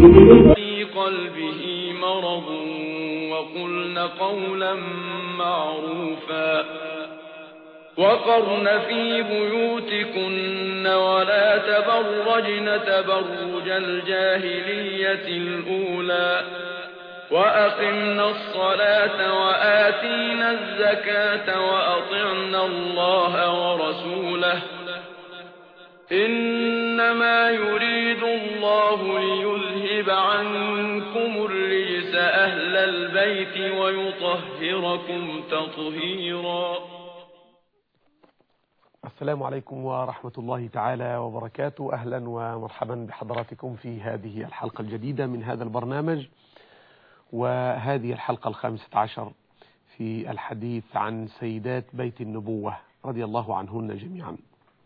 في قلبه مرض وقلن قولا معروفا وقرن في بيوتكن ولا تبرجن تبرج الجاهلية الأولى وأقمنا الصلاة وآتينا الزكاة وأطعنا الله ورسوله إنما يريد الله ليذهب عنكم الرجس أهل البيت ويطهركم تطهيرا. السلام عليكم ورحمة الله تعالى وبركاته. أهلا ومرحبا بحضراتكم في هذه الحلقة الجديدة من هذا البرنامج، وهذه الحلقة 15 في الحديث عن سيدات بيت النبوة رضي الله عنهن جميعا.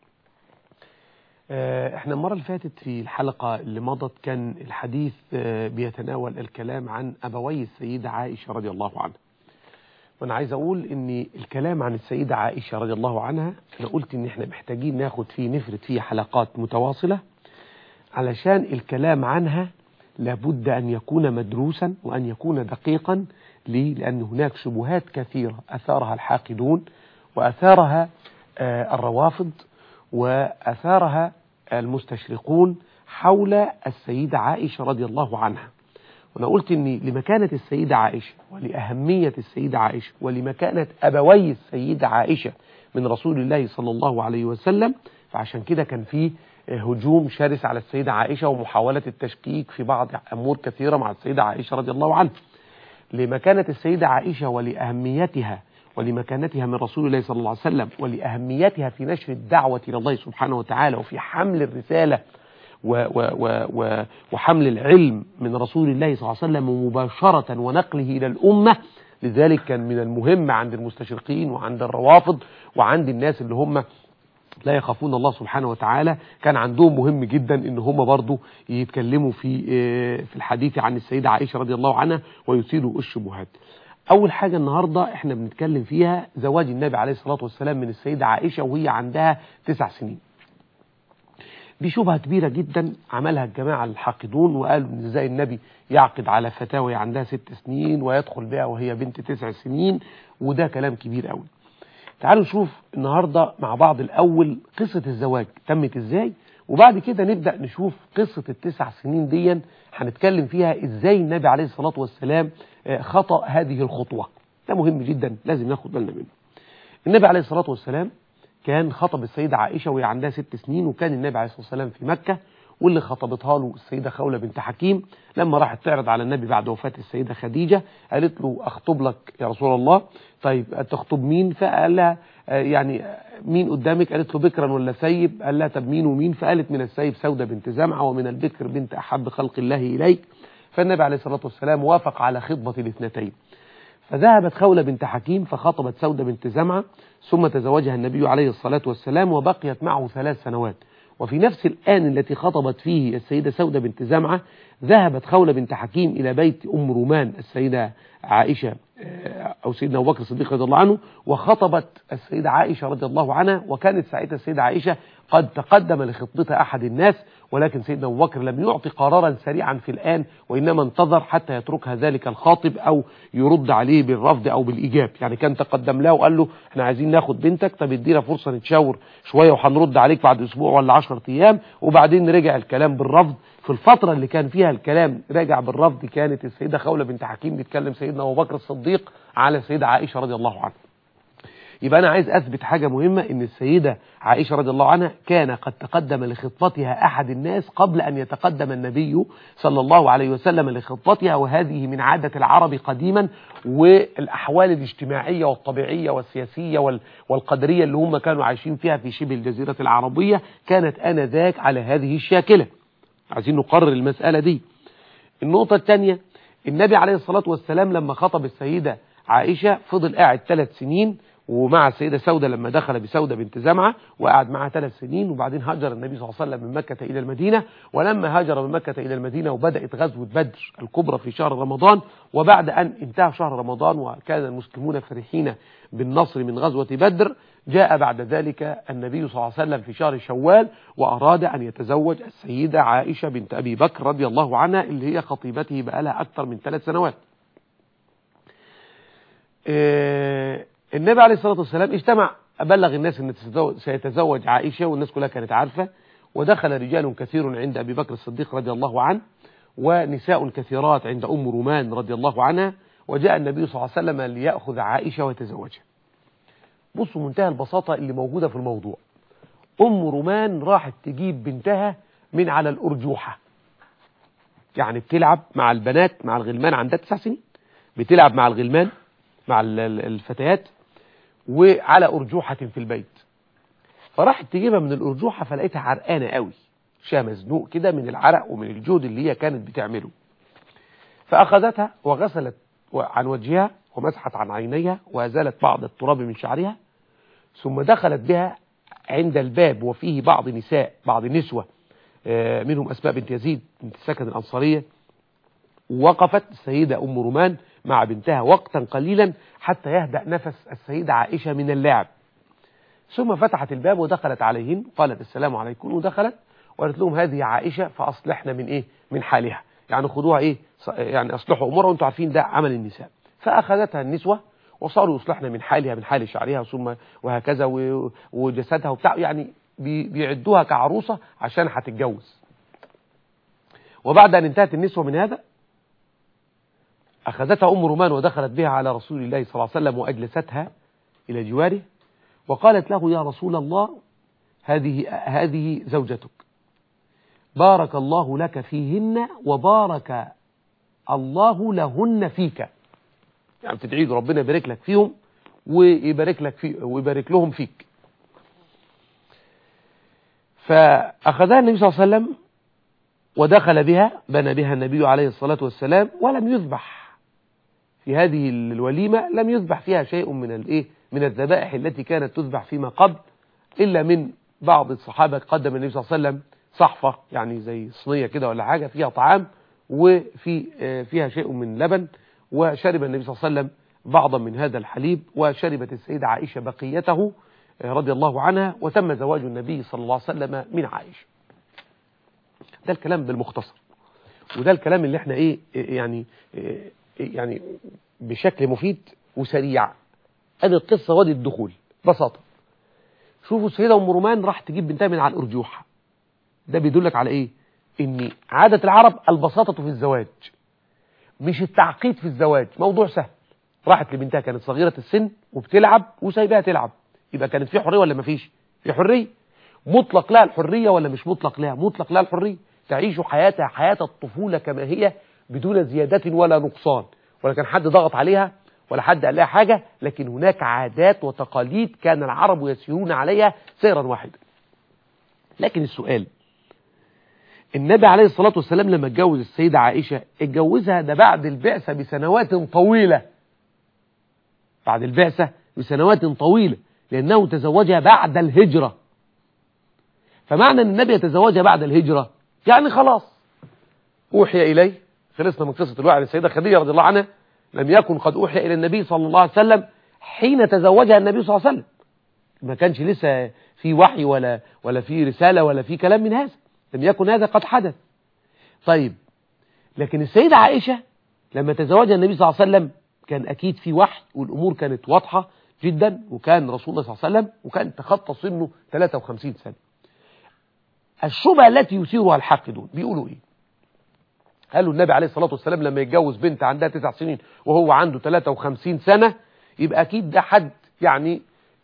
احنا المرة اللي فاتت في الحلقة اللي مضت كان الحديث بيتناول الكلام عن أبوي السيدة عائشة رضي الله عنها، وانا عايز اقول ان الكلام عن السيدة عائشة رضي الله عنها انا قلت ان احنا محتاجين ناخد فيه نفرد فيه حلقات متواصلة، علشان الكلام عنها لابد ان يكون مدروسا وان يكون دقيقا. ليه؟ لان هناك شبهات كثيرة اثارها الحاقدون واثارها الروافض واثارها المستشرقون حول السيدة عائشة رضي الله عنها. وأنا قلت إن لمكانة السيدة عائشة ولأهمية السيدة عائشة ولمكانة أبوي السيدة عائشة من رسول الله صلى الله عليه وسلم، فعشان كده كان فيه هجوم شرس على السيدة عائشة ومحاولة التشكيك في بعض أمور كثيرة مع السيدة عائشة رضي الله عنها. لمكانة السيدة عائشة ولأهميتها ولمكانتها من رسول الله صلى الله عليه وسلم ولأهميتها في نشر الدعوة إلى الله سبحانه وتعالى وفي حمل الرسالة وحمل العلم من رسول الله صلى الله عليه وسلم مباشرة ونقله إلى الأمة. لذلك كان من المهم عند المستشرقين وعند الروافض وعند الناس اللي هم لا يخافون الله سبحانه وتعالى، كان عندهم مهم جدا ان هم برضو يتكلموا في الحديث عن السيدة عائشة رضي الله عنها ويثيروا الشبهات. أول حاجة النهاردة احنا بنتكلم فيها زواج النبي عليه الصلاة والسلام من السيدة عائشة وهي عندها 9 سنين. دي شبهة كبيرة جدا عملها الجماعة الحاقدون، وقالوا ان ازاي النبي يعقد على فتاة وهي عندها 6 سنين ويدخل بها وهي بنت 9 سنين، وده كلام كبير قوي. تعالوا نشوف النهاردة مع بعض الأول قصة الزواج تمت ازاي، وبعد كده نبدأ نشوف قصة ال9 سنين دي هنتكلم فيها ازاي النبي عليه الصلاة والسلام خطأ هذه الخطوة. ده مهم جدا لازم ناخد بالنا منه. النبي عليه الصلاة والسلام كان خطب السيدة عائشة وهي عندها 6 سنين، وكان النبي عليه الصلاة والسلام في مكة، واللي خطبتها له السيدة خولة بنت حكيم. لما راحت تعرض على النبي بعد وفاة السيدة خديجة قالت له أخطب لك يا رسول الله. طيب تخطب مين؟ فقال لها يعني مين قدامك؟ قالت له بكرا ولا سيب؟ قال لها طب مين ومين؟ فقالت من السيب سودة بنت زمعة ومن البكر بنت أحب خلق الله إليك. فالنبي عليه الصلاة والسلام وافق على خطبة الاثنتين، فذهبت خولة بنت حكيم فخطبت سودة بنت زمعة، ثم تزوجها النبي عليه الصلاة والسلام وبقيت معه 3 سنوات. وفي نفس الآن التي خطبت فيه السيدة سودة بنت زمعة ذهبت خولة بنت حكيم إلى بيت أم رومان السيدة عائشة أو سيدنا أبو بكر الصديق رضي الله عنه، وخطبت السيدة عائشة رضي الله عنها. وكانت ساعتها السيدة عائشة قد تقدم لخطبتها أحد الناس، ولكن سيدنا أبو بكر لم يعطي قرارا سريعا في الآن، وإنما انتظر حتى يتركها ذلك الخاطب أو يرد عليه بالرفض أو بالإيجاب. يعني كان تقدم له وقال له احنا عايزين ناخد بنتك، طب ادينا فرصة نتشاور شوية وهنرد عليك بعد أسبوع ولا 10 أيام. وبعدين رجع الكلام بالرفض. في الفترة اللي كان فيها الكلام راجع بالرفض كانت السيدة خولة بنت حكيم بتكلم سيدنا أبو بكر الصديق على السيدة عائشة رضي الله عنها. يبقى أنا عايز أثبت حاجة مهمة، إن السيدة عائشة رضي الله عنها كان قد تقدم لخطبتها أحد الناس قبل أن يتقدم النبي صلى الله عليه وسلم لخطبتها، وهذه من عادة العرب قديما، والأحوال الاجتماعية والطبيعية والسياسية والقدرية اللي هم كانوا عايشين فيها في شبه الجزيرة العربية كانت آنذاك على هذه الشاكلة. عايزين نقرر المسألة دي. النقطة الثانية، النبي عليه الصلاة والسلام لما خطب السيدة عائشة فضل قاعد 3 سنين، ومع السيدة سودة لما دخل بسودة بنت زمعة وقعد معها 3 سنين، وبعدين هاجر النبي صلى الله عليه وسلم من مكة إلى المدينة. ولما هاجر من مكة إلى المدينة وبدأت غزوة بدر الكبرى في شهر رمضان، وبعد أن انتهى شهر رمضان وكان المسلمون فرحين بالنصر من غزوة بدر، جاء بعد ذلك النبي صلى الله عليه وسلم في شهر شوال وأراد أن يتزوج السيدة عائشة بنت أبي بكر رضي الله عنها اللي هي خطيبته بقالها أكثر من 3 سنوات. النبي عليه الصلاة والسلام اجتمع أبلغ الناس أن سيتزوج عائشة، والناس كلها كانت عارفة، ودخل رجال كثير عند أبي بكر الصديق رضي الله عنه، ونساء كثيرات عند أم رومان رضي الله عنها، وجاء النبي صلى الله عليه وسلم ليأخذ عائشة ويتزوجها. بصوا منتهى البساطة اللي موجودة في الموضوع. أم رومان راحت تجيب بنتها من على الأرجوحة، يعني بتلعب مع البنات مع الغلمان، عندها 9 سنين بتلعب مع الغلمان مع الفتيات وعلى أرجوحة في البيت، فراحت تجيبها من الأرجوحة فلقيتها عرقانة قوي، شها مزنوق كده من العرق ومن الجهد اللي هي كانت بتعمله، فأخذتها وغسلت عن وجهها ومسحت عن عينيها وأزالت بعض التراب من شعرها، ثم دخلت بها عند الباب وفيه بعض نسوة منهم أسماء بنت يزيد بنت السكن الأنصارية، ووقفت السيدة أم رومان مع بنتها وقتا قليلا حتى يهدأ نفس السيدة عائشة من اللعب، ثم فتحت الباب ودخلت عليهن قالت السلام عليكم، ودخلت وقالت لهم هذه عائشة فأصلحنا من حالها، يعني خذوها يعني أصلحوا أمورها، وانتم عارفين ده عمل النساء. فأخذتها النسوة وصاروا يصلحنا من حالها من حال شعرها ثم وهكذا وجسدها وبتاع، يعني بيعدوها كعروسة عشان هتتجوز. وبعد أن انتهت النسوة من هذا أخذتها أم رومان ودخلت بها على رسول الله صلى الله عليه وسلم وأجلستها إلى جواره وقالت له يا رسول الله هذه زوجتك، بارك الله لك فيهن وبارك الله لهن فيك، يعني بتدعي ربنا يبارك لك فيهم ويبارك لهم فيك. فأخذها النبي صلى الله عليه وسلم ودخل بها، بنى بها النبي عليه الصلاة والسلام، ولم يذبح في هذه الوليمة، لم يذبح فيها شيء من الذبائح التي كانت تذبح فيما قبل، إلا من بعض الصحابة قدم النبي صلى الله عليه وسلم صحفة، يعني زي صينية كده ولا حاجة فيها طعام فيها شيء من لبن، وشرب النبي صلى الله عليه وسلم بعضا من هذا الحليب، وشربت السيدة عائشة بقيته رضي الله عنها، وتم زواج النبي صلى الله عليه وسلم من عائشة. ده الكلام بالمختصر، وده الكلام اللي احنا يعني بشكل مفيد وسريع. ادي القصة وادي الدخول ببساطة. شوفوا السيدة أم رومان راح تجيب بنتها من على الأرجوحة، ده بيدلك على ايه؟ ان عادة العرب البساطة في الزواج مش التعقيد في الزواج، موضوع سهل. راحت لبنتها كانت صغيرة السن وبتلعب وسايباها تلعب، يبقى كانت في حرية ولا ما فيش؟ في حرية، مطلق لها الحرية ولا مش مطلق لها؟ مطلق لها الحرية، تعيش حياتها حياة الطفولة كما هي بدون زيادة ولا نقصان، ولا كان حد ضغط عليها ولا حد قال لها حاجة، لكن هناك عادات وتقاليد كان العرب يسيرون عليها سيرا واحدا. لكن السؤال، النبي عليه الصلاة والسلام لما اتجوز السيدة عائشة اتجوزها ده بعد البعثة بسنوات طويلة، بعد البعثة بسنوات طويلة، لأنه تزوجها بعد الهجرة. فمعنى أن النبي يتزوجها بعد الهجرة يعني خلاص أوحي إليه، خلصنا من قصة الوحي للسيدة خديجة رضي الله عنها، لم يكن قد أوحي إلى النبي صلى الله عليه وسلم حين تزوجها النبي صلى الله عليه وسلم، ما كانش لسه في وحي ولا في رسالة ولا في كلام من هذا، لم يكن هذا قد حدث. طيب، لكن السيدة عائشة لما تزوجها النبي صلى الله عليه وسلم كان أكيد في وحي والأمور كانت واضحة جدا، وكان رسول الله صلى الله عليه وسلم وكان تخطى سنه 53 سنة. الشبهة التي يثيرها الحاقدون بيقولوا إيه؟ قالوا النبي عليه الصلاة والسلام لما يتجوز بنت عندها 9 سنين وهو عنده 53 سنة يبقى أكيد ده حد يعني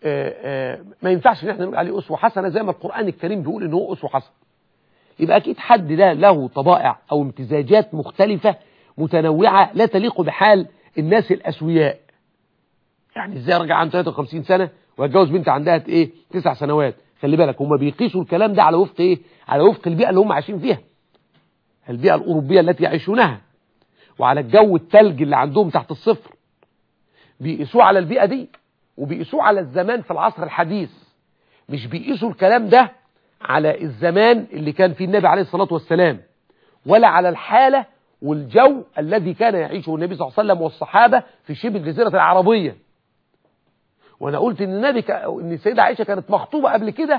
ما ينفعش ان احنا نقول عليه أسوة حسنة زي ما القرآن الكريم بيقول إن هو أسوة حسنة. يبقى أكيد حد ده له طبائع أو امتزاجات مختلفة متنوعة لا تليق بحال الناس الأسوياء. يعني ازاي راجع عنده 53 سنة ويتجوز بنت عندها 9 سنوات؟ خلي بالك هم بيقيسوا الكلام ده على وفق على وفق البيئة اللي هم عايشين فيها، البيئة الأوروبية التي يعيشونها، وعلى الجو الثلج اللي عندهم تحت الصفر، بيقيسوه على البيئة دي. وبيقيسوه على الزمان في العصر الحديث، مش بيقيسوا الكلام ده على الزمان اللي كان فيه النبي عليه الصلاة والسلام، ولا على الحالة والجو الذي كان يعيشه النبي صلى الله عليه وسلم والصحابة في شبه الجزيرة العربية. وانا قلت ان ان السيدة عائشة كانت مخطوبة قبل كده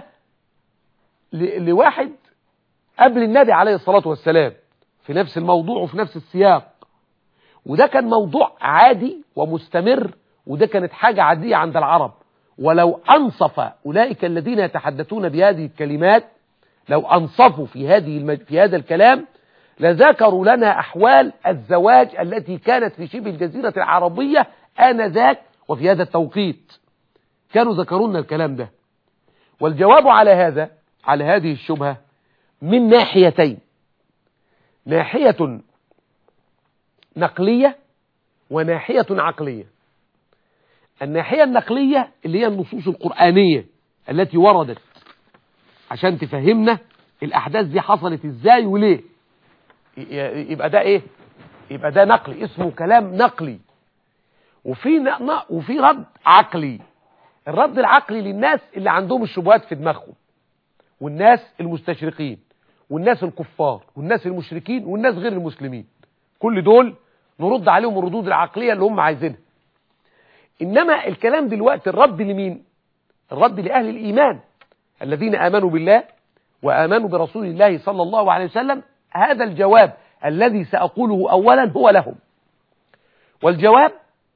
لواحد قبل النبي عليه الصلاة والسلام في نفس الموضوع وفي نفس السياق، وده كان موضوع عادي ومستمر، وده كانت حاجة عادية عند العرب. ولو أنصف أولئك الذين يتحدثون بهذه الكلمات، لو أنصفوا في هذا الكلام لذكروا لنا أحوال الزواج التي كانت في شبه الجزيرة العربية آنذاك وفي هذا التوقيت، كانوا ذكروا لنا الكلام ده. والجواب على هذه الشبهة من ناحيتين: ناحية نقلية وناحية عقلية. الناحية النقلية اللي هي النصوص القرآنية التي وردت عشان تفهمنا الأحداث دي حصلت ازاي وليه، يبقى ده ايه؟ يبقى ده نقلي، اسمه كلام نقلي. وفي رد عقلي. الرد العقلي للناس اللي عندهم الشبهات في دماغهم، والناس المستشرقين والناس الكفار والناس المشركين والناس غير المسلمين، كل دول نرد عليهم الردود العقلية اللي هم عايزينها. إنما الكلام دلوقتي الرد لمين؟ الرد لأهل الإيمان الذين آمنوا بالله وآمنوا برسول الله صلى الله عليه وسلم. هذا الجواب الذي سأقوله أولا هو لهم. والجواب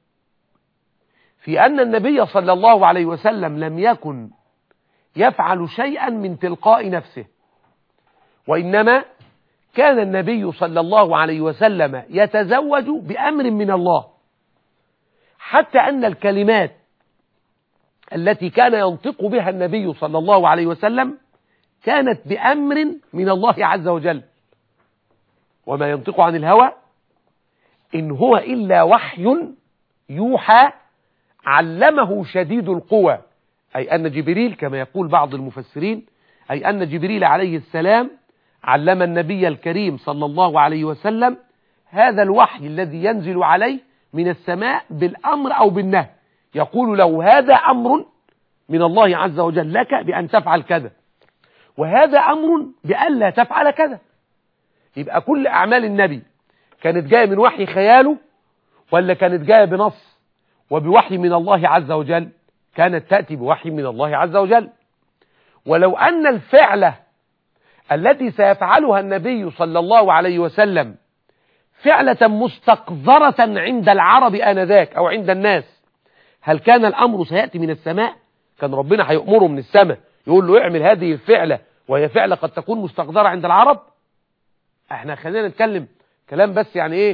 في أن النبي صلى الله عليه وسلم لم يكن يفعل شيئا من تلقاء نفسه، وإنما كان النبي صلى الله عليه وسلم يتزوج بأمر من الله، حتى أن الكلمات التي كان ينطق بها النبي صلى الله عليه وسلم كانت بأمر من الله عز وجل، وما ينطق عن الهوى إن هو إلا وحي يوحى علمه شديد القوى، أي أن جبريل كما يقول بعض المفسرين، أي أن جبريل عليه السلام علم النبي الكريم صلى الله عليه وسلم هذا الوحي الذي ينزل عليه من السماء بالأمر أو بالنهي، يقول له هذا أمر من الله عز وجل لك بأن تفعل كذا، وهذا أمر بأن لا تفعل كذا. يبقى كل أعمال النبي كانت جاية من وحي خياله ولا كانت جاية بنص وبوحي من الله عز وجل؟ كانت تأتي بوحي من الله عز وجل. ولو أن الفعلة التي سيفعلها النبي صلى الله عليه وسلم فعلة مستقذرة عند العرب آنذاك أو عند الناس، هل كان الأمر سيأتي من السماء؟ كان ربنا هيأمره من السماء يقول له اعمل هذه الفعلة وهي فعلة قد تكون مستقذرة عند العرب؟ احنا خلينا نتكلم كلام بس يعني ايه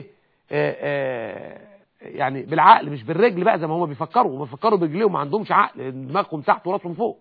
يعني بالعقل مش بالرجل بقى زي ما هم بيفكروا برجليهم، ما عندهمش عقل، دماغهم تحت وراسهم فوق.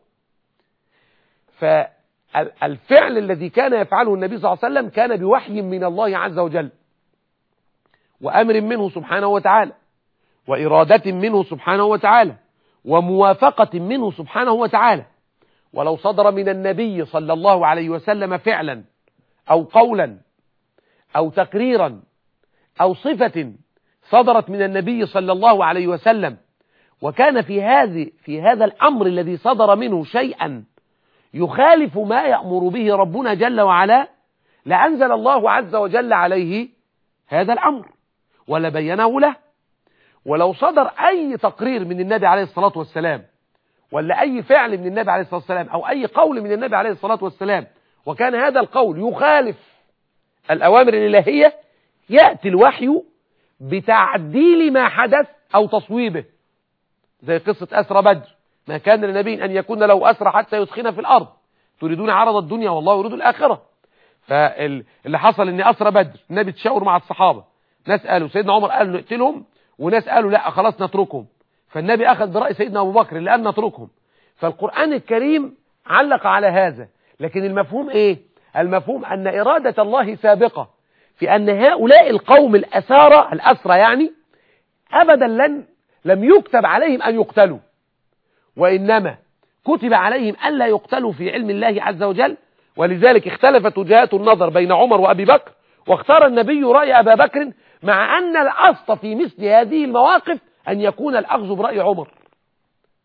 فالفعل الذي كان يفعله النبي صلى الله عليه وسلم كان بوحي من الله عز وجل وأمر منه سبحانه وتعالى وإرادة منه سبحانه وتعالى وموافقة منه سبحانه وتعالى. ولو صدر من النبي صلى الله عليه وسلم فعلا أو قولا أو تقريرا أو صفة صدرت من النبي صلى الله عليه وسلم وكان في هذا الأمر الذي صدر منه شيئا يخالف ما يأمر به ربنا جل وعلا، لأنزل الله عز وجل عليه هذا الأمر ولبينه له. ولو صدر أي تقرير من النبي عليه الصلاة والسلام ولا أي فعل من النبي عليه الصلاة والسلام أو أي قول من النبي عليه الصلاة والسلام وكان هذا القول يخالف الأوامر الإلهية، يأتي الوحي بتعديل ما حدث أو تصويبه، زي قصة أسرى بدر، ما كان لنبي أن يكون له أسرى حتى يسخن في الأرض تريدون عرض الدنيا والله يريد الآخرة. فاللي حصل أن أسرى بدر النبي تشاور مع الصحابة، ناس قالوا سيدنا عمر قال نقتلهم وناس قالوا لا خلاص نتركهم، فالنبي أخذ برأي سيدنا أبو بكر اللي قال نتركهم. فالقرآن الكريم علق على هذا، لكن المفهوم إيه؟ المفهوم أن إرادة الله سابقة في أن هؤلاء القوم الأسرى يعني أبدا لم يكتب عليهم أن يقتلوا، وإنما كتب عليهم أن لا يقتلوا في علم الله عز وجل. ولذلك اختلفت وجهات النظر بين عمر وأبي بكر، واختار النبي رأي أبا بكر، مع أن الأصل في مثل هذه المواقف أن يكون الأخذ برأي عمر،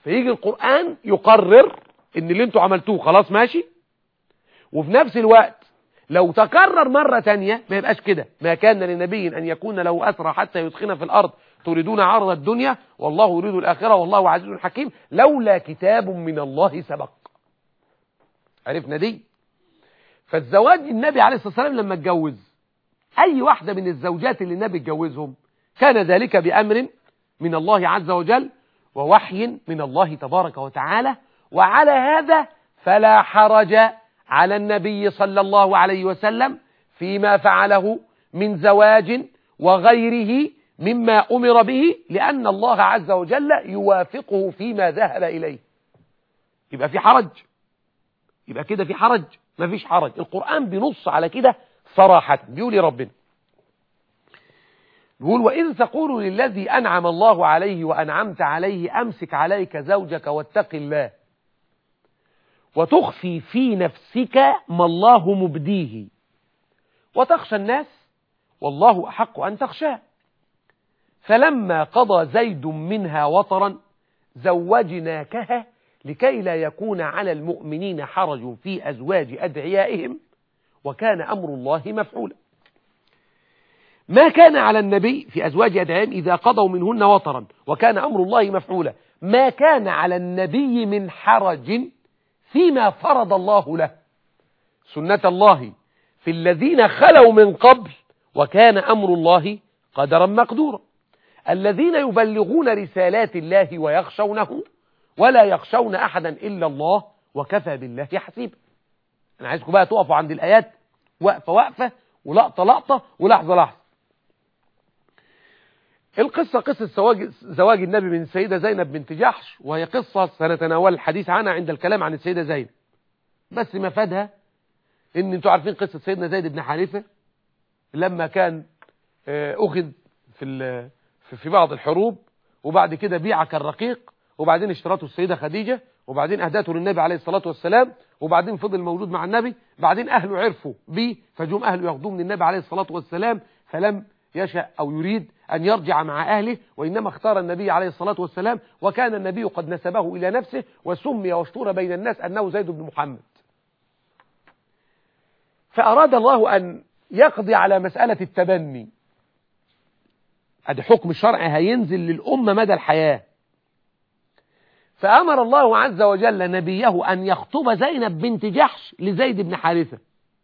فيجي القرآن يقرر ان اللي انتوا عملتوه خلاص ماشي، وفي نفس الوقت لو تكرر مرة تانية ما يبقاش كده. ما كان لنبي أن يكون له أسرى حتى يدخن في الأرض تريدون عرض الدنيا والله يريد الآخرة والله عزيز حكيم لولا كتاب من الله سبق. عرفنا دي؟ فالزواج النبي عليه الصلاة والسلام لما اتجوز أي واحدة من الزوجات اللي النبي اتجوزهم كان ذلك بأمر من الله عز وجل ووحي من الله تبارك وتعالى. وعلى هذا فلا حرج على النبي صلى الله عليه وسلم فيما فعله من زواج وغيره مما أمر به، لأن الله عز وجل يوافقه فيما ذهب إليه. يبقى في حرج؟ يبقى كده في حرج؟ ما فيش حرج. القرآن بنص على كده صراحة. بيقول ربنا، بيقول وإذ تقول للذي أنعم الله عليه وأنعمت عليه أمسك عليك زوجك واتق الله وتخفي في نفسك ما الله مبديه وتخشى الناس والله أحق أن تخشاه فلما قضى زيد منها وطرا زوجناكها لكي لا يكون على المؤمنين حرج في أزواج أدعيائهم وكان أمر الله مفعولا. ما كان على النبي في أزواج أدعيائهم إذا قضوا منهن وطرا وكان أمر الله مفعولا. ما كان على النبي من حرج فيما فرض الله له، سنة الله في الذين خلوا من قبل وكان أمر الله قدرا مقدورا. الذين يبلغون رسالات الله ويخشونه ولا يخشون أحدا إلا الله وكفى بالله حسيبا. أنا عايزكم بقى تقفوا عند الآيات وقفة وقفة ولقطة لقطة ولحظة لحظة. القصة قصة زواج النبي من السيدة زينب بنت جحش، وهي قصة سنتناول الحديث عنها عند الكلام عن السيدة زينب، بس مفادها ان انتوا عارفين قصة سيدنا زيد بن حارثة لما كان أخذ في بعض الحروب وبعد كده بيع كالرقيق وبعدين اشترته السيدة خديجة وبعدين أهدته للنبي عليه الصلاة والسلام وبعدين فضل موجود مع النبي. بعدين أهله عرفوا بيه فجم أهله ياخدوه من النبي عليه الصلاة والسلام، فلم يشأ أو يريد أن يرجع مع أهله وإنما اختار النبي عليه الصلاة والسلام، وكان النبي قد نسبه إلى نفسه وسمي واشتهر بين الناس أنه زيد بن محمد. فأراد الله أن يقضي على مسألة التبني. ادي حكم شرعي هينزل للأمة مدى الحياة. فأمر الله عز وجل نبيه أن يخطب زينب بنت جحش لزيد بن حارثة.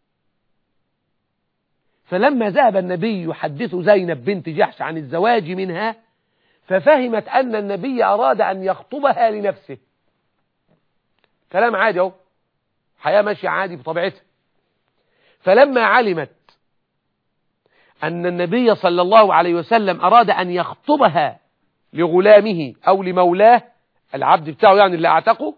فلما ذهب النبي يحدث زينب بنت جحش عن الزواج منها ففهمت أن النبي أراد أن يخطبها لنفسه. كلام عادي اهو، حياة ماشية عادي بطبيعتها. فلما علمت أن النبي صلى الله عليه وسلم أراد أن يخطبها لغلامه أو لمولاه العبد بتاعه يعني اللي اعتقه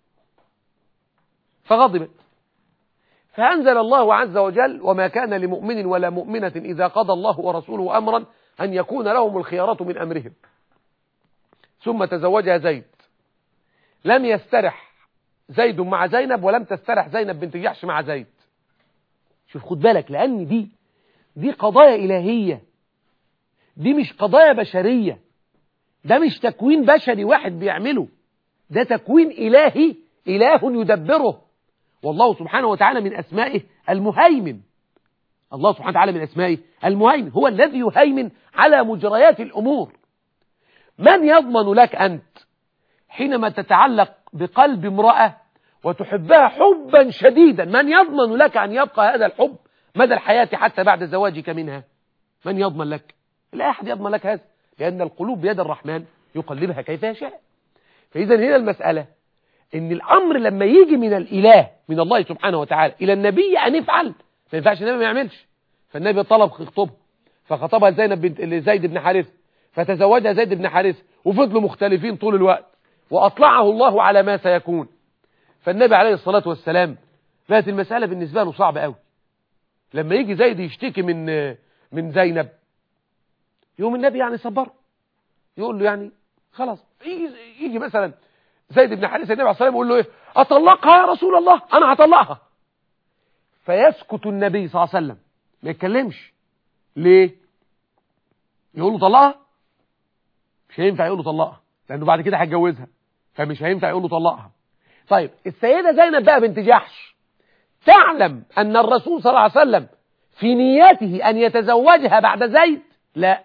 فغضبت. فأنزل الله عز وجل وما كان لمؤمن ولا مؤمنة إذا قضى الله ورسوله أمرا أن يكون لهم الخيارة من أمرهم. ثم تزوجها زيد. لم يسترح زيد مع زينب ولم تسترح زينب بنت جحش مع زيد. شوف خد بالك، لأن دي قضايا إلهية، دي مش قضايا بشرية، ده مش تكوين بشري واحد بيعمله، ده تكوين إلهي، إله يدبره. والله سبحانه وتعالى من أسمائه المهيمن. الله سبحانه وتعالى من أسمائه المهيمن، هو الذي يهيمن على مجريات الأمور. من يضمن لك أنت حينما تتعلق بقلب امرأة وتحبها حبا شديدا، من يضمن لك أن يبقى هذا الحب مدى الحياة حتى بعد زواجك منها؟ من يضمن لك؟ لا أحد يضمن لك هذا، لأن القلوب بيد الرحمن يقلبها كيف يشاء. فإذا هنا المسألة إن الأمر لما يجي من الإله من الله سبحانه وتعالى إلى النبي أن يفعل، ما ينفعش النبي ما يعملش. فالنبي طلب خطبها فخطبها زيد بن حارثة فتزوجها زيد بن حارثة وفضلوا مختلفين طول الوقت وأطلعه الله على ما سيكون. فالنبي عليه الصلاة والسلام بقت المسألة بالنسبة له صعبة قوي. لما يجي زيد يشتكي من زينب يوم النبي يعني صبره، يقول له يعني خلاص. يجي مثلا زيد بن حارثة النبي عليه الصلاة والسلام يقول له ايه؟ أطلقها يا رسول الله، أنا هطلقها. فيسكت النبي صلى الله عليه وسلم ما يتكلمش. ليه؟ يقول له طلقها؟ مش هينفع يقول له طلقها لأنه بعد كده هيتجوزها. فمش هينفع يقول له طلقها. طيب السيدة زينب بقى بنت جحش تعلم أن الرسول صلى الله عليه وسلم في نيته أن يتزوجها بعد زيد؟ لا،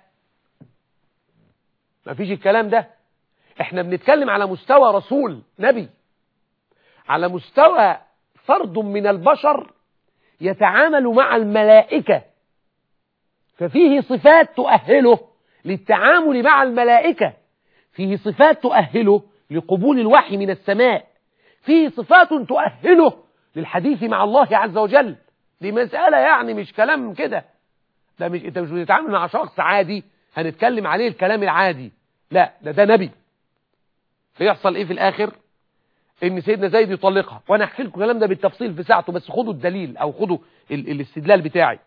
ما فيش الكلام ده. احنا بنتكلم على مستوى رسول نبي، على مستوى فرد من البشر يتعامل مع الملائكة، ففيه صفات تؤهله للتعامل مع الملائكة، فيه صفات تؤهله لقبول الوحي من السماء، فيه صفات تؤهله للحديث مع الله عز وجل. دي مسألة يعني مش كلام كده، ده مش انت مش بتتعامل مع شخص عادي هنتكلم عليه الكلام العادي، لا ده نبي. فيحصل ايه في الاخر؟ ان سيدنا زيد يطلقها، وانا احكي لكم الكلام ده بالتفصيل في ساعته، بس خدوا الدليل او خدوا الاستدلال بتاعي.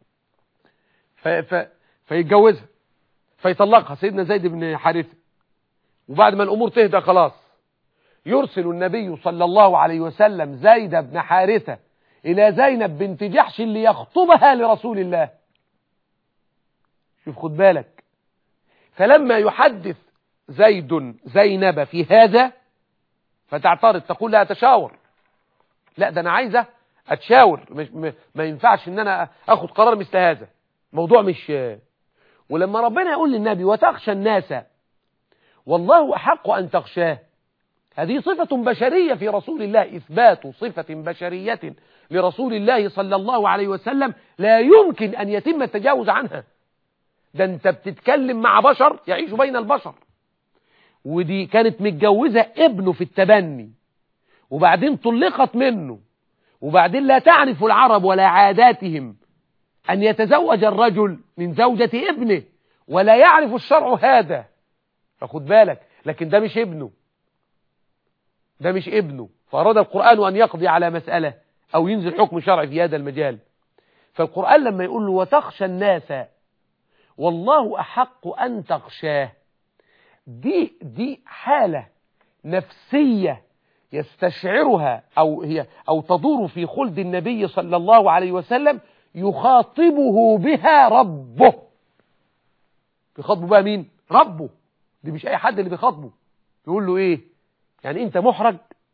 فيتجوزها، فيطلقها سيدنا زيد بن حارثة، وبعد ما الامور تهدى خلاص يرسل النبي صلى الله عليه وسلم زيد بن حارثة الى زينب بنت جحش ليخطبها لرسول الله. شوف خد بالك، فلما يحدث زيد زينب في هذا فتعترض، تقول لا أتشاور، لا ده أنا عايزة أتشاور، ما ينفعش إن أنا أخذ قرار مثل هذا، موضوع مش. ولما ربنا يقول للنبي وتخشى الناس والله أحق أن تخشاه، هذه صفة بشرية في رسول الله، إثبات صفة بشرية لرسول الله صلى الله عليه وسلم لا يمكن أن يتم التجاوز عنها. ده أنت بتتكلم مع بشر يعيشوا بين البشر، ودي كانت متجوزة ابنه في التبني، وبعدين طلقت منه، وبعدين لا تعرف العرب ولا عاداتهم أن يتزوج الرجل من زوجة ابنه، ولا يعرف الشرع هذا، فخد بالك. لكن ده مش ابنه، ده مش ابنه، فأراد القرآن أن يقضي على مسألة أو ينزل حكم شرعي في هذا المجال. فالقرآن لما يقول له وتخشى الناس والله أحق أن تخشاه، دي حالة نفسية يستشعرها أو تدور في خلد النبي صلى الله عليه وسلم، يخاطبه بها ربه. بيخاطبه بقى مين؟ ربه. دي مش أي حد اللي بيخاطبه. يقول له إيه؟ يعني أنت محرج؟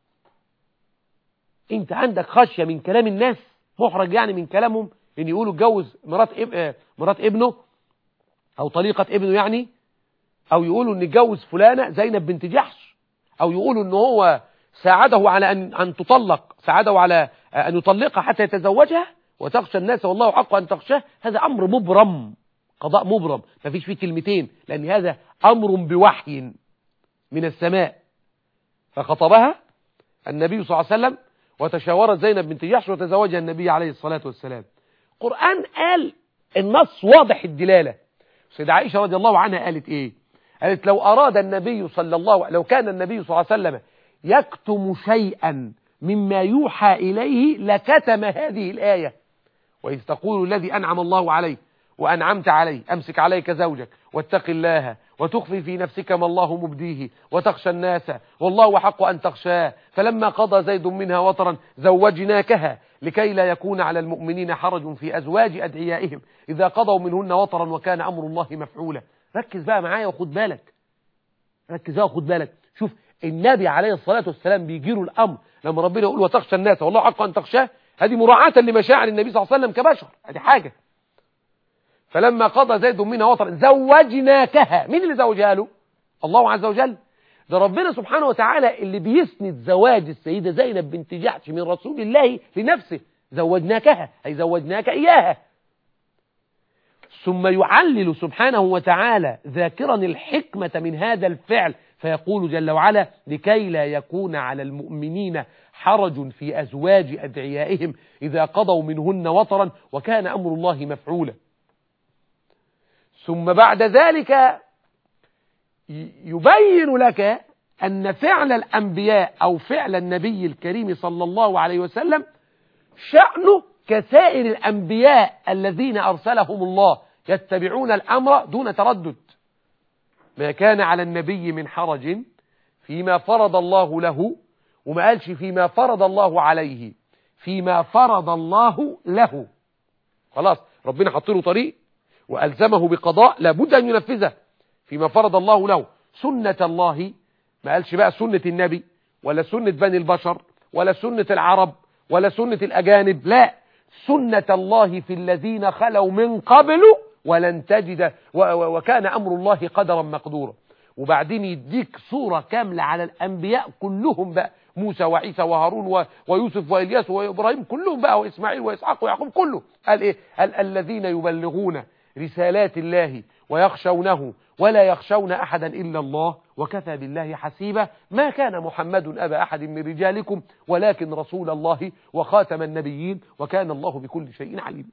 أنت عندك خشية من كلام الناس؟ محرج يعني من كلامهم إن يقولوا اتجوز مرات ابنه أو طليقة ابنه يعني، أو يقولوا إن اتجوز فلانة زينب بنت جحش، أو يقولوا إن هو ساعده على أن تطلق، ساعده على أن يطلقها حتى يتزوجها. وتخشى الناس والله حق أن تخشاه، هذا أمر مبرم، قضاء مبرم، ما فيش فيه كلمتين، لأن هذا أمر بوحي من السماء. فخطبها النبي صلى الله عليه وسلم، وتشاورت زينب بنت جحش وتزوجها النبي عليه الصلاة والسلام. القرآن قال النص واضح الدلالة. سيدة عائشة رضي الله عنها قالت إيه؟ قالت لو كان النبي صلى الله عليه وسلم يكتم شيئا مما يوحى إليه لكتم هذه الآية. وإذ تقول الذي أنعم الله عليه وأنعمت عليه أمسك عليك زوجك واتق الله وتخفي في نفسك ما الله مبديه وتخشى الناس والله حق أن تخشاه فلما قضى زيد منها وطرا زوجناكها لكي لا يكون على المؤمنين حرج في أزواج أدعيائهم إذا قضوا منهن وطرا وكان أمر الله مفعولا. ركز بقى معايا وخد بالك، ركز بقى وخد بالك. شوف النبي عليه الصلاة والسلام بيجيله الأمر لما ربنا يقول وتخشى الناس والله حق أن تخشاه، هذه مراعاة لمشاعر النبي صلى الله عليه وسلم كبشر، هذه حاجة. فلما قضى زيد منها وطرا زوجناكها، مين اللي زوجها له؟ الله عز وجل. ده ربنا سبحانه وتعالى اللي بيسند زواج السيدة زينب بنت جحش من رسول الله لنفسه، زوجناكها أي زوجناك إياها. ثم يعلل سبحانه وتعالى ذاكرا الحكمة من هذا الفعل فيقول جل وعلا لكي لا يكون على المؤمنين حرج في أزواج أدعيائهم إذا قضوا منهن وطرا وكان أمر الله مفعولا. ثم بعد ذلك يبين لك أن فعل الأنبياء أو فعل النبي الكريم صلى الله عليه وسلم شأنه كسائر الأنبياء الذين أرسلهم الله يتبعون الأمر دون تردد. ما كان على النبي من حرج فيما فرض الله له، وما قالش فيما فرض الله عليه، فيما فرض الله له. خلاص ربنا حط له طريق وألزمه بقضاء لابد أن ينفذه فيما فرض الله له. سنة الله ما قالش بقى سنة النبي ولا سنة بني البشر ولا سنة العرب ولا سنة الأجانب، لا، سنة الله في الذين خلوا من قبل ولن تجد وكان أمر الله قدرا مقدورا. وبعدين يديك صورة كاملة على الأنبياء كلهم بقى، موسى وعيسى وهارون ويوسف وإلياس وإبراهيم كلهم بقى، وإسماعيل وإسحاق ويعقوب كله. قال إيه؟ قال الذين يبلغون رسالات الله ويخشونه ولا يخشون أحدا إلا الله وكفى بالله حسيبا. ما كان محمد أبا أحد من رجالكم ولكن رسول الله وخاتم النبيين وكان الله بكل شيء عليم.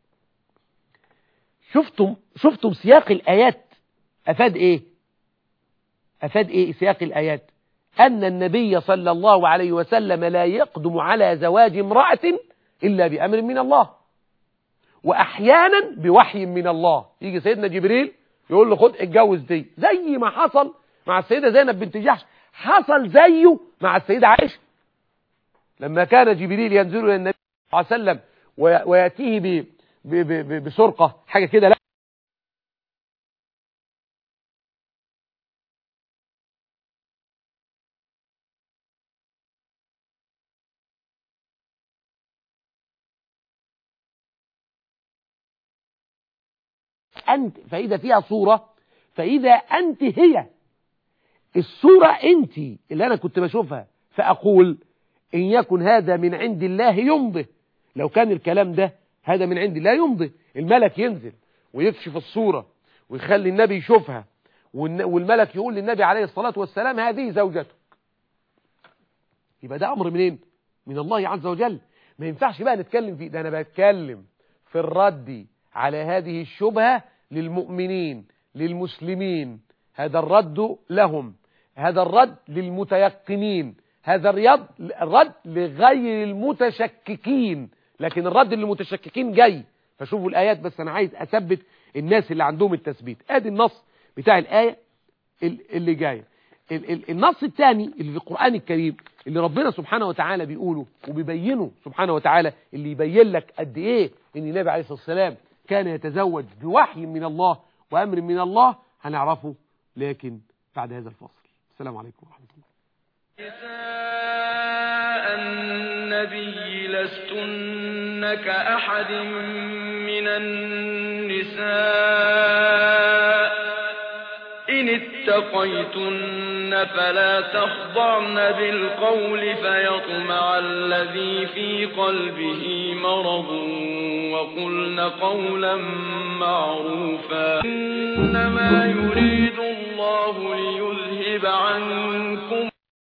شفتم سياق الآيات أفاد إيه؟ أفاد إيه سياق الآيات؟ أن النبي صلى الله عليه وسلم لا يقدم على زواج امرأة إلا بأمر من الله، وأحيانا بوحي من الله. يجي سيدنا جبريل يقول له خد اتجوز دي، زي ما حصل مع السيدة زينب بنت جحش، حصل زيه مع السيدة عائشة لما كان جبريل ينزل إلى النبي صلى الله عليه وسلم ويأتيه بسرقة حاجة كده، لا أنت، فإذا فيها صورة، فإذا أنت هي الصورة أنت اللي أنا كنت بشوفها، فأقول إن يكن هذا من عند الله يمضي. لو كان الكلام ده هذا من عند الله يمضي، الملك ينزل ويكشف الصورة ويخلي النبي يشوفها، والملك يقول للنبي عليه الصلاة والسلام هذه زوجته، يبقى ده أمر منين؟ من الله عز وجل. ما ينفعش بقى نتكلم فيه ده، أنا بتكلم في الرد على هذه الشبهة للمؤمنين للمسلمين، هذا الرد لهم، هذا الرد للمتيقنين، هذا الرد لغير المتشككين، لكن الرد للمتشككين جاي. فشوفوا الآيات، بس أنا عايز أثبت الناس اللي عندهم التثبيت. آدي النص بتاع الآية اللي جاية. النص الثاني اللي في القرآن الكريم اللي ربنا سبحانه وتعالى بيقوله وبيبينه سبحانه وتعالى، اللي يبين لك قد إيه إن النبي عليه الصلاة والسلام كان يتزوج بوحي من الله وأمر من الله، هنعرفه لكن بعد هذا الفاصل. السلام عليكم ورحمة الله. نساء النبي لستن كأحد من النساء إن اتقيتن فلا تخضعن بالقول فيطمع الذي في قلبه مرض وقلن قولا معروفا. إنما يريد الله ليذهب عنكم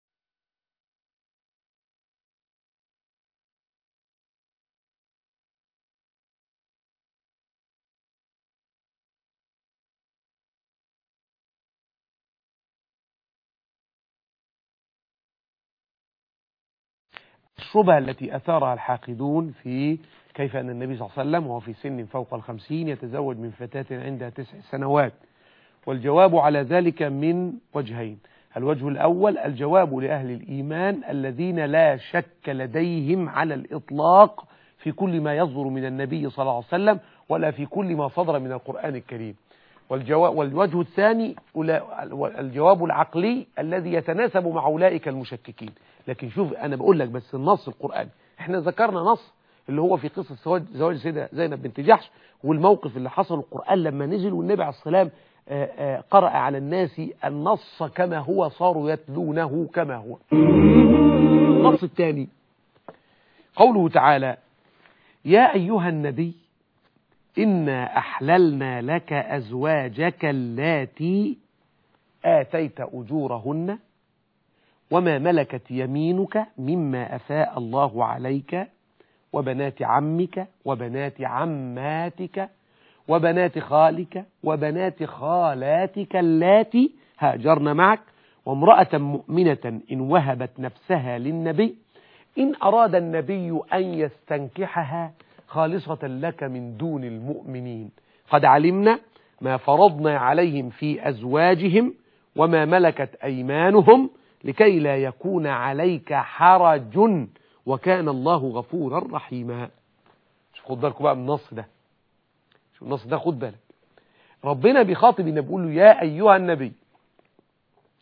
الشبهة التي أثارها الحاقدون في كيف أن النبي صلى الله عليه وسلم وهو في سن فوق 50 يتزوج من فتاة عندها 9 سنوات. والجواب على ذلك من وجهين. الوجه الأول الجواب لأهل الإيمان الذين لا شك لديهم على الإطلاق في كل ما يصدر من النبي صلى الله عليه وسلم ولا في كل ما صدر من القرآن الكريم. والوجه الثاني الجواب العقلي الذي يتناسب مع أولئك المشككين. لكن شوف أنا بقول لك بس النص القرآني، احنا ذكرنا نص اللي هو في قصة زواج سيدة زينب بنت جحش، والموقف اللي حصل القرآن لما نزل والنبي عليه السلام قرأ على الناس النص كما هو، صاروا يتلونه كما هو. النص الثاني قوله تعالى يا أيها النبي إنا أحللنا لك أزواجك اللاتي آتيت أجورهن وما ملكت يمينك مما أفاء الله عليك وبنات عمك وبنات عماتك وبنات خالك وبنات خالاتك اللاتي هاجرن معك وامرأة مؤمنة إن وهبت نفسها للنبي إن أراد النبي أن يستنكحها خالصة لك من دون المؤمنين قد علمنا ما فرضنا عليهم في أزواجهم وما ملكت أيمانهم لكي لا يكون عليك حرج وكان الله غفورا رحيما. خد بالكم بقى من النص ده، شوف النص ده خد بالك. ربنا بيخاطب النبي بيقول له يا أيها النبي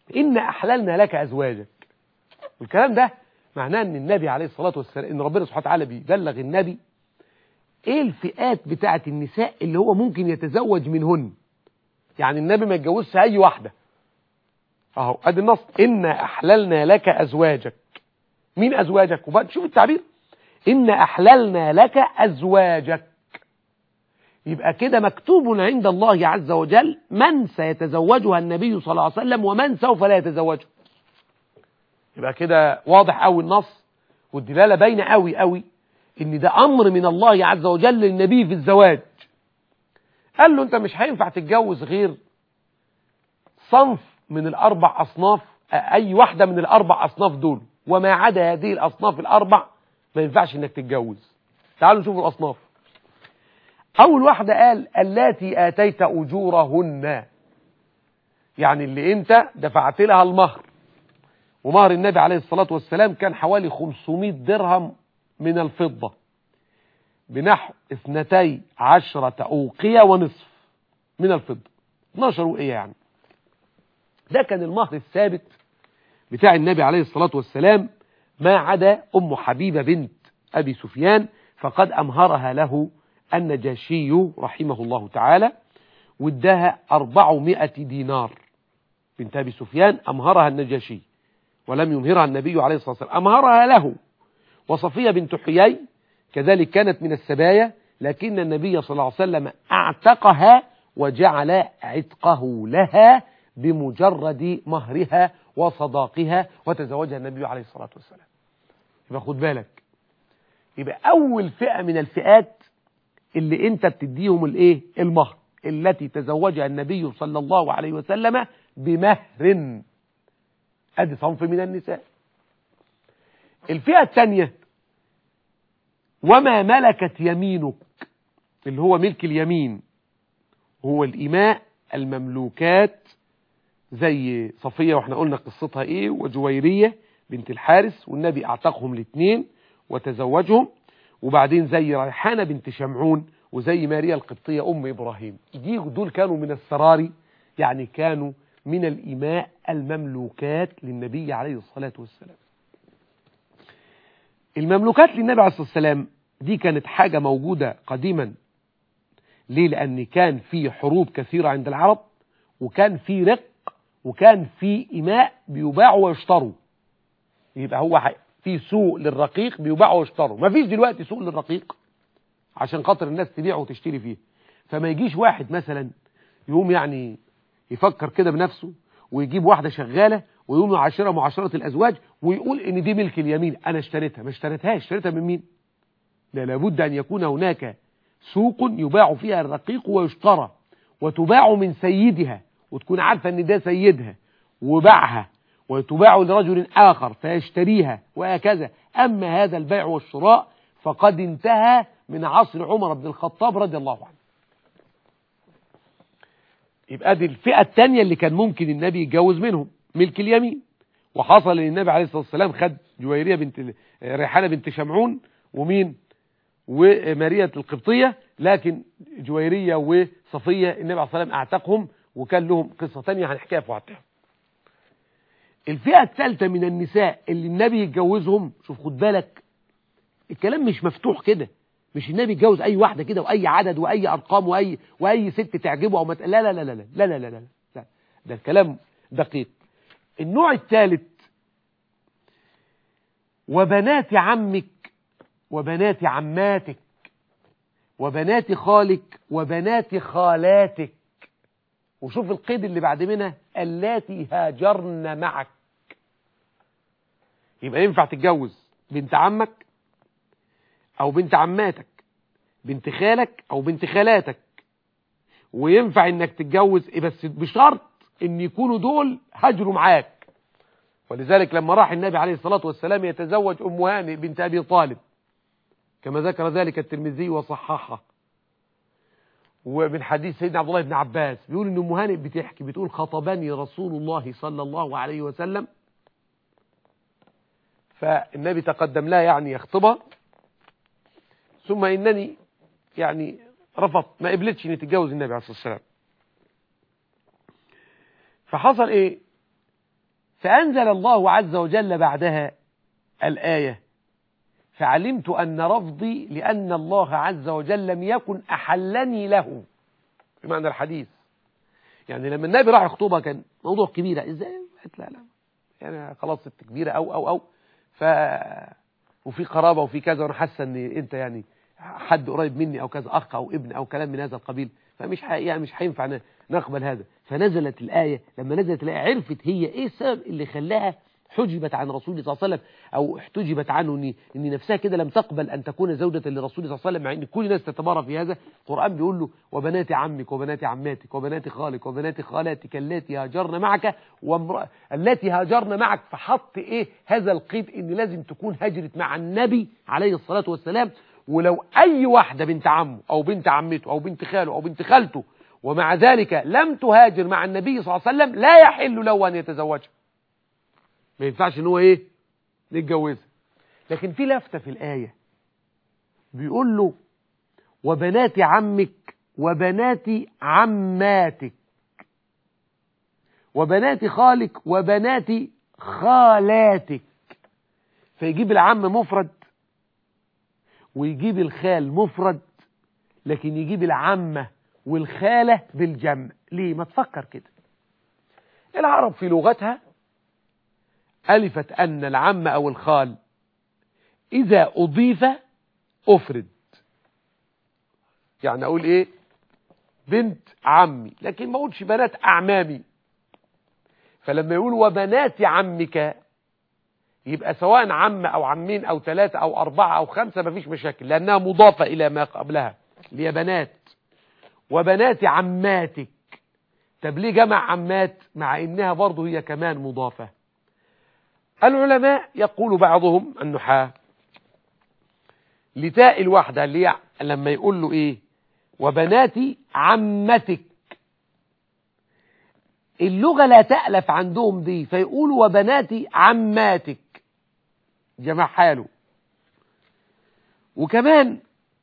إن أحللنا لك أزواجك. والكلام ده معناه أن النبي عليه الصلاة والسلام، إن ربنا سبحانه وتعالى بيبلغ النبي إيه الفئات بتاعة النساء اللي هو ممكن يتزوج منهن. يعني النبي ما يتجوزش أي واحدة. أهو أدي النص، إن أحللنا لك أزواجك. مين أزواجك؟ وبعد شوف التعبير، إن أحللنا لك أزواجك. يبقى كده مكتوب عند الله عز وجل من سيتزوجها النبي صلى الله عليه وسلم ومن سوف لا يتزوجها. يبقى كده واضح قوي النص، والدلالة باينة قوي قوي ان ده امر من الله عز وجل للنبي في الزواج. قال له انت مش هينفع تتجوز غير صنف من الاربع اصناف، اي واحدة من الاربع اصناف دول، وما عدا هذه الاصناف الاربع ما ينفعش انك تتجوز. تعالوا نشوف الاصناف. اول واحدة قال اللاتي اتيت اجورهن، يعني اللي انت دفعت لها المهر. ومهر النبي عليه الصلاة والسلام كان حوالي 500 درهم من الفضة، بنحو 12 أوقية ونصف من الفضة، 12 أوقية يعني. ده كان المهر الثابت بتاع النبي عليه الصلاة والسلام، ما عدا أم حبيبة بنت أبي سفيان فقد أمهرها له النجاشي رحمه الله تعالى، واداها 400 دينار. بنت أبي سفيان أمهرها النجاشي ولم يمهرها النبي عليه الصلاة والسلام، أمهرها له. وصفية بنت حيي كذلك كانت من السبايا، لكن النبي صلى الله عليه وسلم اعتقها وجعل عتقه لها بمجرد مهرها وصداقها، وتزوجها النبي عليه الصلاة والسلام. يبقى خد بالك، يبقى أول فئة من الفئات اللي انت بتديهم الايه؟ المهر، التي تزوجها النبي صلى الله عليه وسلم بمهر. ادي صنف من النساء. الفئة الثانية وما ملكت يمينك، اللي هو ملك اليمين، هو الإماء المملوكات، زي صفية واحنا قلنا قصتها ايه، وجويرية بنت الحارث، والنبي اعتقهم الاثنين وتزوجهم. وبعدين زي ريحانة بنت شمعون، وزي ماريا القبطية أم إبراهيم. دول كانوا من السراري، يعني كانوا من الإماء المملوكات للنبي عليه الصلاة والسلام. المملوكات للنبي عليه الصلاة والسلام دي كانت حاجة موجودة قديما. ليه؟ لأن كان في حروب كثيرة عند العرب، وكان في رق، وكان في إماء بيباعوا ويشتروا. يبقى هو في سوق للرقيق بيباعوا ويشتروا. ما فيش دلوقتي سوق للرقيق عشان خاطر الناس تبيع وتشتري فيه. فما يجيش واحد مثلا يقوم يعني يفكر كده بنفسه ويجيب واحدة شغالة ويقوم يعاشرها معاشرة الأزواج ويقول إن دي ملك اليمين، أنا اشتريتها. ما اشتريتهاش، اشتريتها من مين؟ لا، لابد أن يكون هناك سوق يباع فيها الرقيق ويشترى، وتباع من سيدها، وتكون عارفة أن ده سيدها وباعها، وتباع لرجل آخر فيشتريها، وهكذا. أما هذا البيع والشراء فقد انتهى من عصر عمر بن الخطاب رضي الله عنه. يبقى دي الفئة الثانية اللي كان ممكن النبي يتجوز منهم، ملك اليمين. وحصل ان النبي عليه الصلاة والسلام خد جويرية بنت ريحانة بنت شمعون، ومين؟ وماريا القبطية. لكن جويرية وصفية النبي عليه الصلاة والسلام اعتقهم، وكان لهم قصة ثانية هنحكيها في وقتها. الفئة الثالثة من النساء اللي النبي يتجوزهم، شوف خد بالك الكلام مش مفتوح كده، مش النبي يتجوز اي واحده كده واي عدد واي ارقام واي ست تعجبه او لا لا لا لا لا لا لا لا لا لا، ده الكلام دقيق. النوع الثالث وبنات عمك وبنات عماتك وبنات خالك وبنات خالاتك. وشوف القيد اللي بعد منها اللاتي هاجرن معك. يبقى ينفع تتجوز بنت عمك او بنت عماتك، بنت خالك او بنت خالاتك، وينفع انك تتجوز بس بشرط ان يكونوا دول هاجروا معاك. ولذلك لما راح النبي عليه الصلاة والسلام يتزوج ام هانئ بنت ابي طالب، كما ذكر ذلك الترمذي وصححه، ومن حديث سيدنا عبد الله بن عباس بيقول ان ام هانئ بتحكي بتقول خطبني رسول الله صلى الله عليه وسلم، فالنبي تقدم لها يعني يخطبها، ثم انني يعني رفض، ما قبلتش ان تتجوز النبي عليه الصلاة والسلام. فحصل ايه؟ فأنزل الله عز وجل بعدها الآية: فعلمت أن رفضي لأن الله عز وجل لم يكن أحلني له، في معنى الحديث. يعني لما النبي راح يخطبها كان موضوع كبير، ازاي؟ لا يعني خلاص ست كبيرة أو وفي قرابة وفي كذا، وأنا حاسة أن أنت يعني حد قريب مني أو كذا، أخ أو ابن أو كلام من هذا القبيل، فمش يعني مش هينفع نقبل هذا. فنزلت الآية، لما نزلت الآية عرفت هي إيه السبب اللي خلاها حجبت عن رسول الله صلى الله عليه وسلم، أو احتجبت عنه، إن نفسها كده لم تقبل أن تكون زوجة لرسول الله صلى الله عليه وسلم، مع أن كل الناس تتبارى في هذا. القرآن بيقول له: وبنات عمك وبنات عماتك وبنات خالك وبنات خالاتك اللاتي هاجرن معك التي هاجرن معك. فحط إيه هذا القيد، إن لازم تكون هجرت مع النبي عليه الصلاة والسلام. ولو أي واحدة بنت عمه أو بنت عمته أو بنت خاله أو بنت خالته ومع ذلك لم تهاجر مع النبي صلى الله عليه وسلم، لا يحل له أن يتزوجها، ما ينفعش ان هو ايه نتجوزها. لكن في لفتة في الآية بيقول له: وبنات عمك وبنات عماتك وبنات خالك وبنات خالاتك. فيجيب العم مفرد ويجيب الخال مفرد، لكن يجيب العمة والخالة بالجمع. ليه؟ ما تفكر كده. العرب في لغتها ألفت أن العم أو الخال إذا أضيف أفرد. يعني أقول إيه؟ بنت عمي، لكن ما أقولش بنات أعمامي. فلما يقول وبنات عمك، يبقى سواء عم أو عمين أو ثلاثة أو أربعة أو خمسة مفيش مشاكل، لأنها مضافة إلى ما قبلها اللي هي بنات. وبنات عماتك، طب ليه جمع عمات مع إنها برضه هي كمان مضافة؟ العلماء يقول بعضهم النحاة لتاء الوحدة اللي هي لما يقول له إيه؟ وبنات عمتك، اللغة لا تألف عندهم دي، فيقولوا وبنات عماتك جمع حاله. وكمان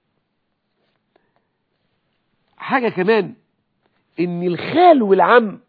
حاجة كمان، إن الخال والعم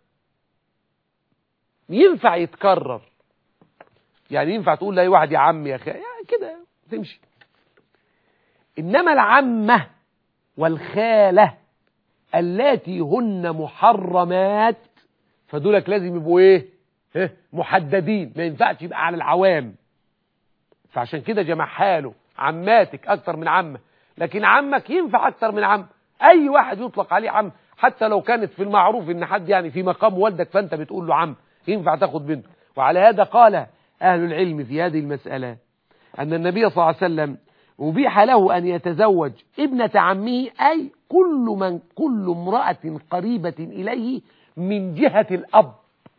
ينفع يتكرر، يعني ينفع تقول لأي واحد يا عم يا خال، يعني كده تمشي. إنما العمة والخالة اللاتي هن محرمات، فدولك لازم يبقوا ايه؟ محددين، ما ينفعش يبقى على العوام. فعشان كده جمع حاله عماتك اكتر من عمه، لكن عمك ينفع اكتر من عم. اي واحد يطلق عليه عم، حتى لو كانت في المعروف ان حد يعني في مقام والدك فانت بتقول له عم، ينفع تاخد بنته. وعلى هذا قال اهل العلم في هذه المسألة ان النبي صلى الله عليه وسلم أبيح له أن يتزوج ابنة عمه، أي كل امرأة قريبة إليه من جهة الأب،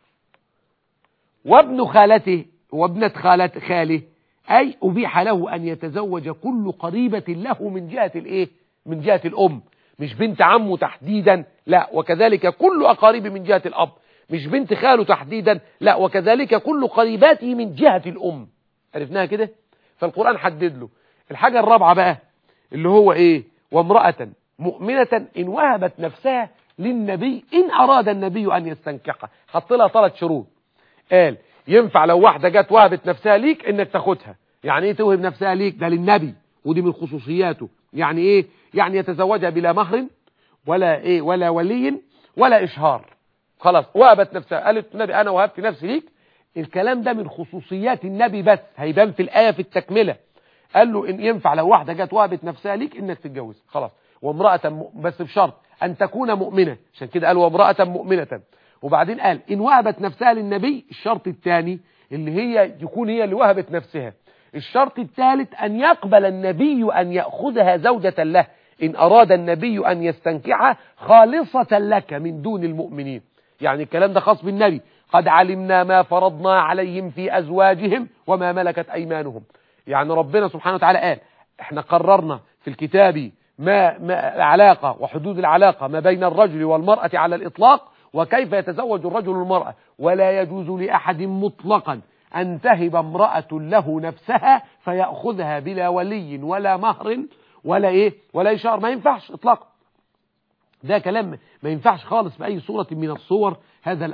وابن خالته وابنة خاله، أي أبيح له أن يتزوج كل قريبة له من جهة الإيه؟ من جهة الأم، مش بنت عمه تحديدا، لا، وكذلك كل أقاربه من جهة الأب، مش بنت خاله تحديدا، لا، وكذلك كل قريباته من جهة الأم. عرفناها كده؟ فالقرآن حدد له. الحاجة الرابعة بقى اللي هو ايه؟ وامرأة مؤمنة إن وهبت نفسها للنبي إن أراد النبي أن يستنكحها. حط لها 3 شروط. قال ينفع لو واحدة جت وهبت نفسها ليك إنك تاخدها. يعني ايه توهب نفسها ليك؟ ده للنبي ودي من خصوصياته. يعني ايه؟ يعني يتزوجها بلا مهر ولا ايه ولا ولي ولا إشهار. خلاص وهبت نفسها، قالت النبي أنا وهبت نفسي ليك. الكلام ده من خصوصيات النبي، بس هيبان في الآية في التكملة. قال له إن ينفع لو واحدة جت وهبت نفسها ليك إنك تتجوز، خلاص. وامرأة بس بشرط أن تكون مؤمنة، عشان كده قال وامرأة مؤمنة. وبعدين قال إن وهبت نفسها للنبي، الشرط الثاني اللي هي يكون هي اللي وهبت نفسها. الشرط الثالث أن يقبل النبي أن يأخذها زوجة له إن أراد النبي أن يستنكحها خالصة لك من دون المؤمنين. يعني الكلام ده خاص بالنبي. قد علمنا ما فرضنا عليهم في أزواجهم وما ملكت أيمانهم. يعني ربنا سبحانه وتعالى قال احنا قررنا في الكتاب ما العلاقة وحدود العلاقة ما بين الرجل والمرأة على الإطلاق، وكيف يتزوج الرجل المرأة، ولا يجوز لأحد مطلقا أن تهب امرأة له نفسها فيأخذها بلا ولي ولا مهر ولا إيه ولا إشار. ما ينفعش إطلاقا، ده كلام ما ينفعش خالص بأي صورة من الصور هذا الأمر.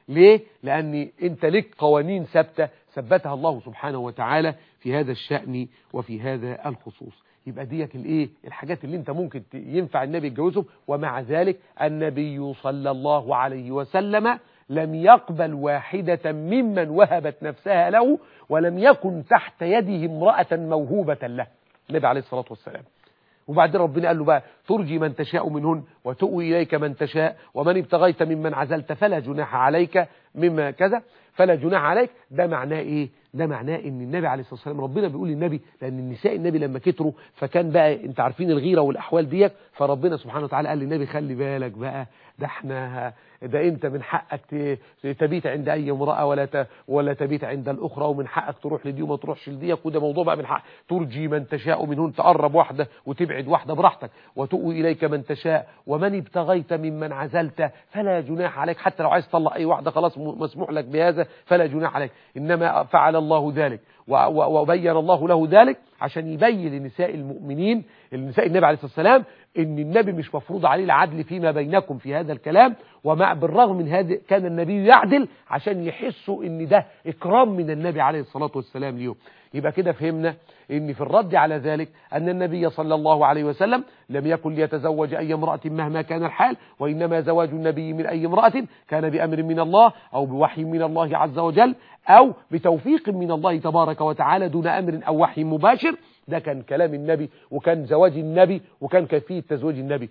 ليه؟ لأن أنت لك قوانين ثابتة ثبتها الله سبحانه وتعالى في هذا الشأن وفي هذا الخصوص. يبقى ديك الايه الحاجات اللي انت ممكن ينفع النبي يتجوزهم. ومع ذلك النبي صلى الله عليه وسلم لم يقبل واحدة ممن وهبت نفسها له ولم يكن تحت يده امرأة موهوبة له، النبي عليه الصلاة والسلام. وبعدين ربنا قال له بقى ترجي من تشاء منهن وتؤوي إليك من تشاء ومن ابتغيت ممن عزلت فلا جناح عليك مما كذا، فلا جناح عليك. ده معناه ايه؟ ده معناه ان النبي عليه الصلاة والسلام ربنا بيقول للنبي، لان النساء النبي لما كتروا فكان بقى انت عارفين الغيرة والاحوال ديت، فربنا سبحانه وتعالى قال للنبي خلي بالك بقى، ده انت من حقك تبيت عند اي امرأة ولا تبيت عند الاخرى، ومن حقك تروح لدي وما تروحش لديك، وده موضوع بقى من حق ترجي من تشاء منهن، تقرب واحدة وتبعد واحدة براحتك، وتؤوي اليك من تشاء ومن ابتغيت ممن عزلت فلا جناح عليك. حتى لو عايز تطلق اي واحدة خلاص مسموح لك بهذا، فلا جناح عليك. انما فعل الله ذلك وبين الله له ذلك عشان يبين لنساء المؤمنين، النساء النبي عليه الصلاة والسلام، ان النبي مش مفروض عليه العدل فيما بينكم في هذا الكلام. ومع بالرغم من هذا كان النبي يعدل عشان يحسوا ان ده اكرام من النبي عليه الصلاة والسلام ليهم. يبقى كده فهمنا ان في الرد على ذلك ان النبي صلى الله عليه وسلم لم يكن ليتزوج اي امرأة مهما كان الحال، وانما زواج النبي من اي امرأة كان بامر من الله او بوحي من الله عز وجل او بتوفيق من الله تبارك وتعالى دون امر او وحي مباشر. ده كان كلام النبي وكان زواج النبي وكان كيفية تزويج النبي.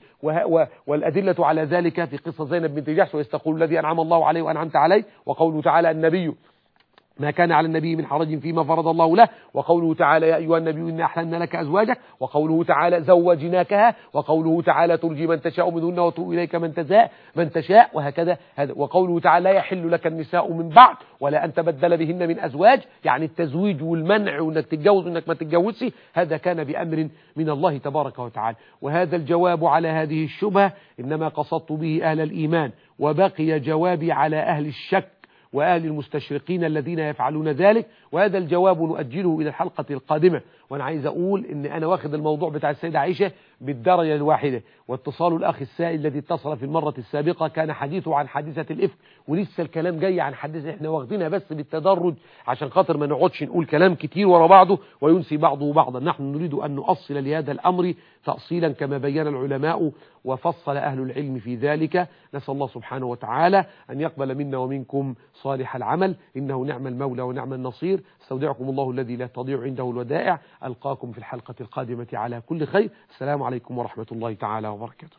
والأدلة على ذلك في قصة زينب بنت جحش ويستقول الذي أنعم الله عليه وأنعمت عليه، وقوله تعالى النبي ما كان على النبي من حرج فيما فرض الله له، وقوله تعالى يا أيها النبي إنا أحللنا لك أزواجك، وقوله تعالى زوجناكها، وقوله تعالى ترجي من تشاء منهن وتؤوي إليك من تشاء وهكذا. وقوله تعالى لا يحل لك النساء من بعد ولا أن تبدل بهن من أزواج، يعني التزويج والمنع وأنك تتجوز وأنك ما تتجوزش هذا كان بأمر من الله تبارك وتعالى. وهذا الجواب على هذه الشبهة إنما قصدت به أهل الإيمان، وبقي جوابي على أهل الشك وأهل المستشرقين الذين يفعلون ذلك، وهذا الجواب نؤجله إلى الحلقة القادمة. وأنا عايز أقول إن أنا واخد الموضوع بتاع السيدة عائشة بالدرجة الواحدة، واتصال الأخ السائل الذي اتصل في المرة السابقة كان حديثه عن حادثة الإفك، ولسه الكلام جاي عن حادثة احنا واخدينها بس بالتدرج عشان خاطر ما نقعدش نقول كلام كتير ورا بعضه وينسي بعضه بعضا. نحن نريد أن نؤصل لهذا الأمر تأصيلا كما بين العلماء وفصل أهل العلم في ذلك. نسأل الله سبحانه وتعالى أن يقبل منا ومنكم صالح العمل، إنه نعم المولى ونعم النصير. استودعكم الله الذي لا تضيع عنده الودائع. ألقاكم في الحلقة القادمة على كل خير. السلام عليكم ورحمة الله تعالى وبركاته.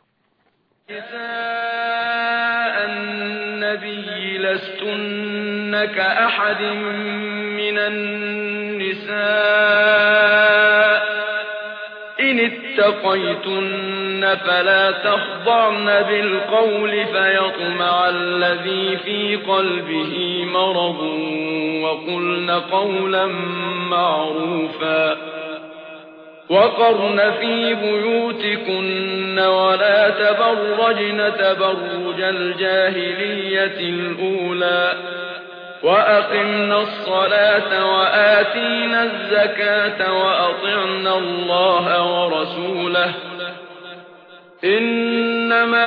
نساء النبي لستن كأحد من النساء إن اتقيتن فلا تخضعن بالقول فيطمع الذي في قلبه مرض وقلن قولا معروفا. وقرن في بيوتكن ولا تبرجن تبرج الجاهلية الأولى وأقمنا الصلاة وآتينا الزكاة وأطعنا الله ورسوله إنما